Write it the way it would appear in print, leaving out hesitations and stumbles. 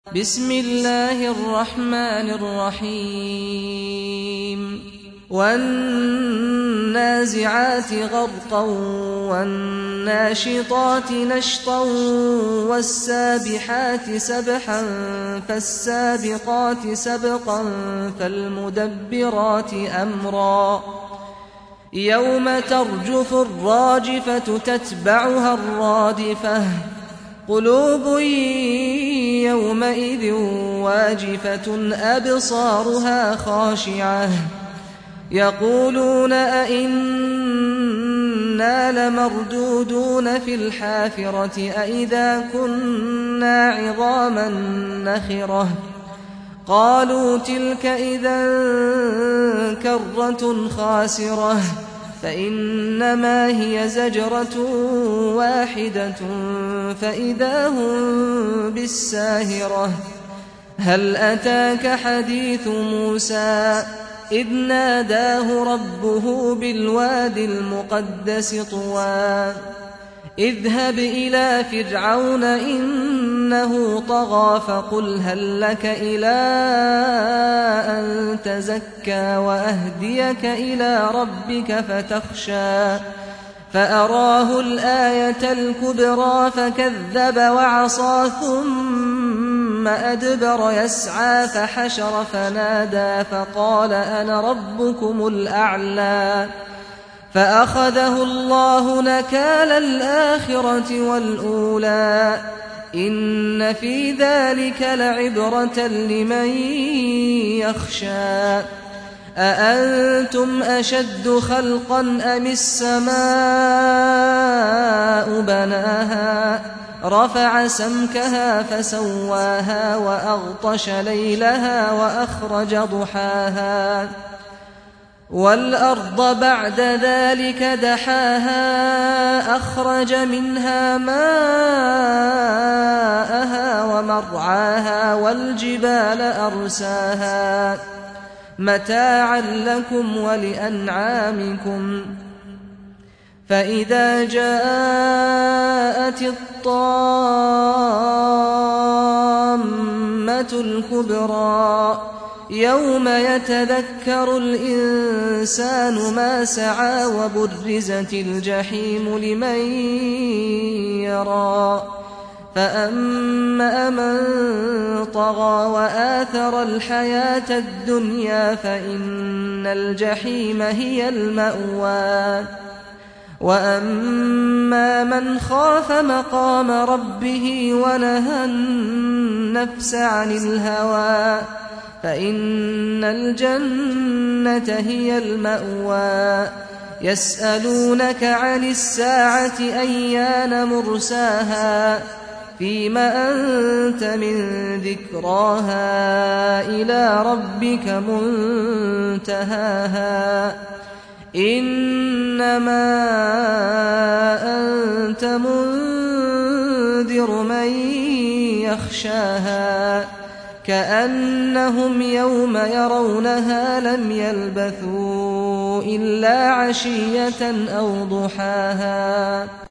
بسم الله الرحمن الرحيم والنازعات غرقا والناشطات نشطا والسابحات سبحا فالسابقات سبقا فالمدبرات أمرا يوم ترجف الراجفة تتبعها الرادفة قلوب يومئذ واجفة أبصارها خاشعة يقولون أئنا لمردودون في الحافرة أئذا كنا عظاما نخرة قالوا تلك إذا كرة خاسرة فإنما هي زجرة واحدة فإذا هم بالساهرة هل أتاك حديث موسى إذ ناداه ربه بالواد المقدس طوى اذهب إلى فرعون إنه طغى فقل هل لك إلى أن تزكى وأهديك إلى ربك فتخشى فأراه الآية الكبرى فكذب وعصى ثم أدبر يسعى فحشر فنادى فقال أنا ربكم الأعلى فأخذه الله نكال الآخرة والأولى إن في ذلك لعبرة لمن يخشى أأنتم أشد خلقا أم السماء بناها رفع سمكها فسواها وأغطش ليلها وأخرج ضحاها والأرض بعد ذلك دحاها أخرج منها ماءها ومرعاها والجبال أرساها متاعا لكم ولأنعامكم فإذا جاءت الطامة الكبرى يوم يتذكر الإنسان ما سعى وبرزت الجحيم لمن يرى فأما من طغى وآثر الحياة الدنيا فإن الجحيم هي المأوى وأما من خاف مقام ربه ونهى النفس عن الهوى فإن الجنة هي المأوى يسألونك عن الساعة أيان مرساها فيم أنت من ذكراها إلى ربك منتهاها إنما أنت منذر من يخشاها كأنهم يوم يرونها لم يلبثوا إلا عشية أو ضحاها